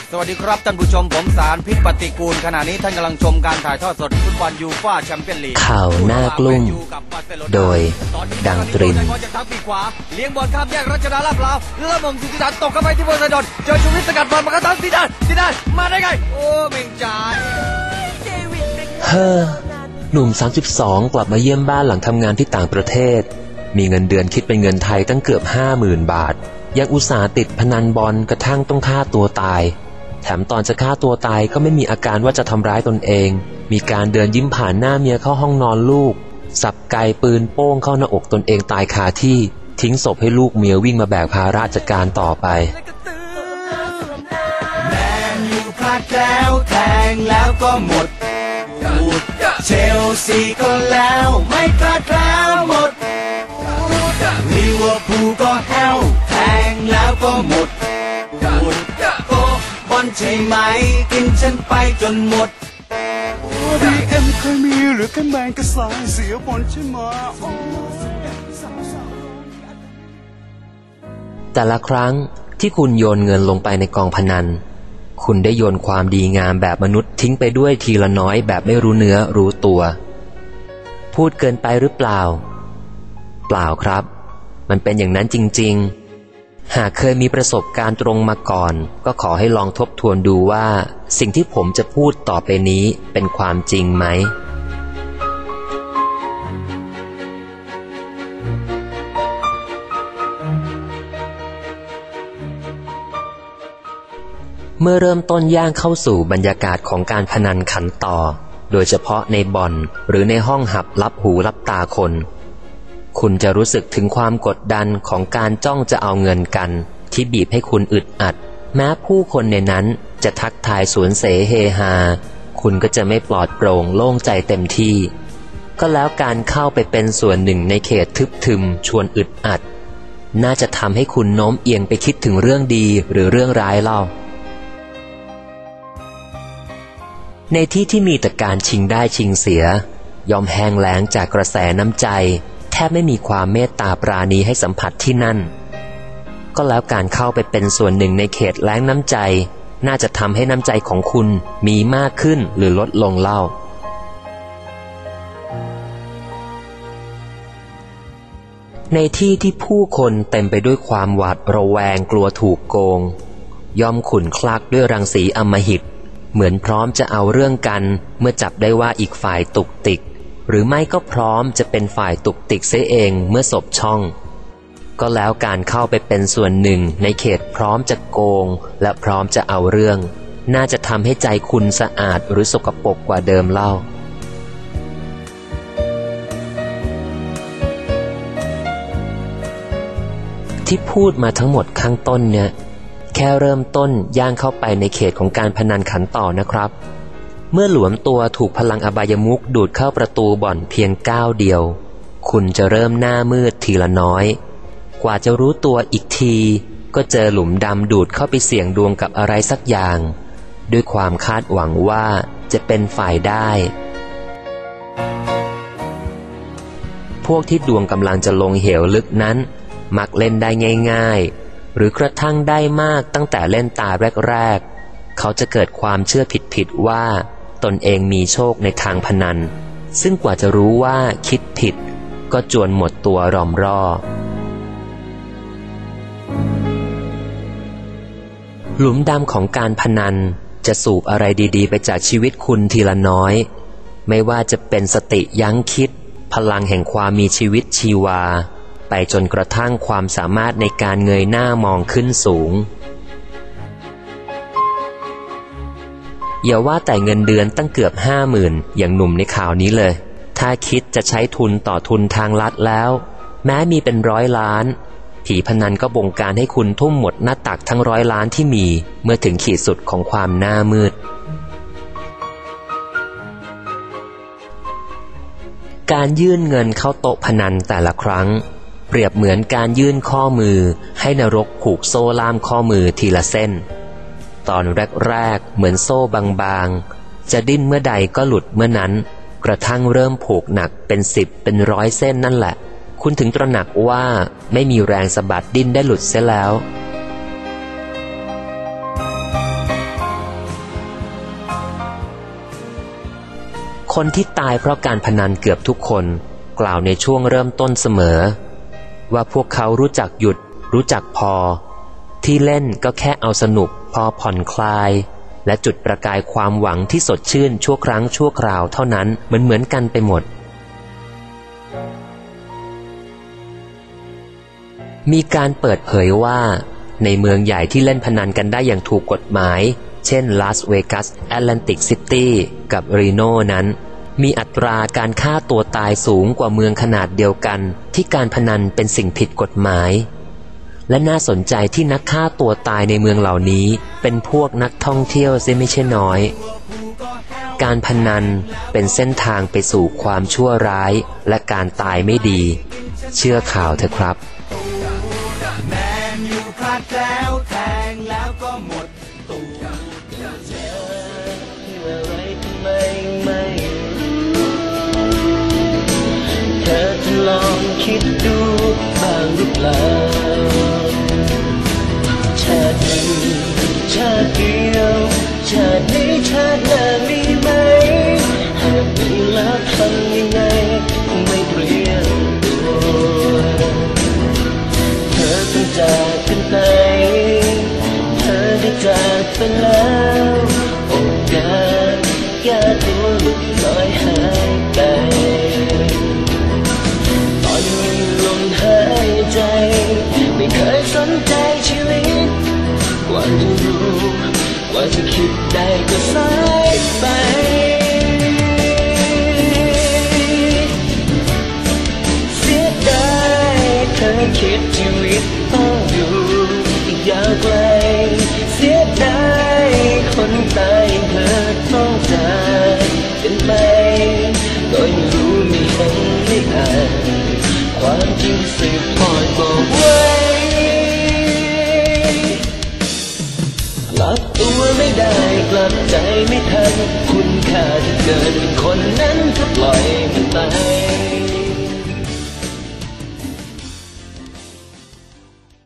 สวัสดีครับท่านผู้ชมผมสารพิษปฏิกูลขณะนี้ท่านกำลังชมการถ่ายทอดสดฟุตบอลยูฟ่าแชมเปี้ยนลีกข่าวหน้ากลุ่มโดยดังตรินจะทักปีขวาเลี้ยงบอลข้ามแยกรัชดาลาดพร้าวแล้วมงสิทธิดาตกเข้าไปที่โพไซดอนเจอชูวิทย์สกัดบอลมากระทั่งซีดานมาได้ไงโอ้เม่งจ่ายหนุ่ม32กลับมาเยี่ยมบ้านหลังทำงานที่ต่างประเทศมีเงินเดือนคิดเป็นเงินไทยตั้งเกือบ 50,000 บาทยังอุตส่าห์ติดพนันบอลกระทั่งต้องฆ่าตัวตายแถมตอนจะฆ่าตัวตายก็ไม่มีอาการว่าจะทำร้ายตนเองมีการเดินยิ้มผ่านหน้าเมียเข้าห้องนอนลูกสับไกปืนโป้งเข้าหน้าอกตนเองตายคาที่ทิ้งศพให้ลูกเมียวิ่งมาแบกภาระจัดการต่อไปแมนยูพลาดแล้วแทงแล้วก็หมดเชลซีก็แล้วไม่พลาดแล้วหมดลิเวอร์พูลก็แห้วแทงแล้วก็หมดโตบอลใช่ไหมกินฉันไปจนหมดDM เคยมีหรือแค่แมงกระสายเสียบอลใช่ไหมแต่ละครั้งที่คุณโยนเงินลงไปในกองพนันคุณได้โยนความดีงามแบบมนุษย์ทิ้งไปด้วยทีละน้อยแบบไม่รู้เนื้อรู้ตัวพูดเกินไปหรือเปล่าเปล่าครับมันเป็นอย่างนั้นจริงๆหากเคยมีประสบการณ์ตรงมาก่อนก็ขอให้ลองทบทวนดูว่าสิ่งที่ผมจะพูดต่อไปนี้เป็นความจริงไหมเมื่อเริ่มต้นย่างเข้าสู่บรรยากาศของการพนันขันต่อโดยเฉพาะในบ่อนหรือในห้องหับลับหูลับตาคนคุณจะรู้สึกถึงความกดดันของการจ้องจะเอาเงินกันที่บีบให้คุณอึดอัดแม้ผู้คนในนั้นจะทักทายสวนเสเฮฮาคุณก็จะไม่ปลอดโปร่งโล่งใจเต็มที่ก็แล้วการเข้าไปเป็นส่วนหนึ่งในเขตทึบทึมชวนอึดอัดน่าจะทำให้คุณโน้มเอียงไปคิดถึงเรื่องดีหรือเรื่องร้ายเล่าในที่ที่มีแต่การชิงได้ชิงเสียยอมแห้งแล้งจากกระแสน้ำใจแทบไม่มีความเมตตาปราณีให้สัมผัสที่นั่นก็แล้วการเข้าไปเป็นส่วนหนึ่งในเขตแล้งน้ำใจน่าจะทำให้น้ำใจของคุณมีมากขึ้นหรือลดลงเล่าในที่ที่ผู้คนเต็มไปด้วยความหวาดระแวงกลัวถูกโกงย่อมขุ่นคลักด้วยรังสีอำมหิตเหมือนพร้อมจะเอาเรื่องกันเมื่อจับได้ว่าอีกฝ่ายตุกติกหรือไม่ก็พร้อมจะเป็นฝ่ายตุกติกเสียเองเมื่อสบช่องก็แล้วการเข้าไปเป็นส่วนหนึ่งในเขตพร้อมจะโกงและพร้อมจะเอาเรื่องน่าจะทำให้ใจคุณสะอาดหรือสกปรกกว่าเดิมเล่าที่พูดมาทั้งหมดข้างต้นเนี่ยแค่เริ่มต้นย่างเข้าไปในเขตของการพนันขันต่อนะครับเมื่อหลวมตัวถูกพลังอบายมุขดูดเข้าประตูบ่อนเพียงก้าวเดียวคุณจะเริ่มหน้ามืดทีละน้อยกว่าจะรู้ตัวอีกทีก็เจอหลุมดำดูดเข้าไปเสี่ยงดวงกับอะไรสักอย่างด้วยความคาดหวังว่าจะเป็นฝ่ายได้พวกที่ดวงกำลังจะลงเหวลึกนั้นมักเล่นได้ง่ายๆหรือกระทั่งได้มากตั้งแต่เล่นตาแรกๆเขาจะเกิดความเชื่อผิดๆว่าตนเองมีโชคในทางพนันซึ่งกว่าจะรู้ว่าคิดผิดก็จวนหมดตัวรอมร่อหลุมดำของการพนันจะสูบอะไรดีๆไปจากชีวิตคุณทีละน้อยไม่ว่าจะเป็นสติยั้งคิดพลังแห่งความมีชีวิตชีวาไปจนกระทั่งความสามารถในการเงยหน้ามองขึ้นสูงอย่าว่าแต่เงินเดือนตั้งเกือบ 50,000 อย่างหนุ่มในข่าวนี้เลยถ้าคิดจะใช้ทุนต่อทุนทางลัดแล้วแม้มีเป็น100 ล้านผีพนันก็บงการให้คุณทุ่มหมดหน้าตักทั้ง100 ล้านที่มีเมื่อถึงขีดสุดของความหน้ามืดการยื่นเงินเข้าโต๊ะพนันแต่ละครั้งเปรียบเหมือนการยื่นข้อมือให้นรกผูกโซ่ล่ามข้อมือทีละเส้นตอนแรกๆเหมือนโซ่บางๆจะดิ้นเมื่อใดก็หลุดเมื่อนั้นกระทั่งเริ่มผูกหนักเป็น10เป็น100 เส้นนั่นแหละคุณถึงตระหนักว่าไม่มีแรงสะบัดดิ้นได้หลุดเสียแล้วคนที่ตายเพราะการพนันเกือบทุกคนกล่าวในช่วงเริ่มต้นเสมอว่าพวกเขารู้จักหยุดรู้จักพอที่เล่นก็แค่เอาสนุกพอผ่อนคลายและจุดประกายความหวังที่สดชื่นชั่วครั้งชั่วคราวเท่านั้นเหมือนกันไปหมดมีการเปิดเผยว่าในเมืองใหญ่ที่เล่นพนันกันได้อย่างถูกกฎหมายเช่นลาสเวกัสแอตแลนติกซิตี้กับรีโนนั้นมีอัตราการฆ่าตัวตายสูงกว่าเมืองขนาดเดียวกันที่การพนันเป็นสิ่งผิดกฎหมายและน่าสนใจที่นักฆ่าตัวตายในเมืองเหล่านี้เป็นพวกนักท่องเที่ยวเสียไม่ใช่น้อยการพนันเป็นเส้นทางไปสู่ความชั่วร้ายและการตายไม่ดีเชื่อข่าวเถอะครับแมนยูพลาดแล้วแทงแล้วก็หมดตัวอะไรทำไมไม่เธอจะลองคิดดูบ้างหรือเปล่าชาตินี้ชาติเดียวชาตินี้ชาติหน้ามีไหมหากมีแล้วทำยังไงคงไม่เปลี่ยนตัวเธอต้องจากกันไปเธอได้จากไปแล้วโอกาสแก้ตัวหลุดลอยหายไปตอนมีลมหายใจไม่เคยสนใจชีวิตกว่าจะรู้กว่าจะคิดได้ก็สายไปเสียดายเธอคิดชีวิตต้องอยู่อีกยาวไกลเสียดายคนตายเธอต้องจากกันไปก็ยังรู้ไม่เห็นไม่อ่านความจริงสืบทอดบอกไว้กลับตัวไม่ได้กลับใจไม่ทันคุณค่าจะเกิดเป็นคนนั้นก็ปล่อยมันไป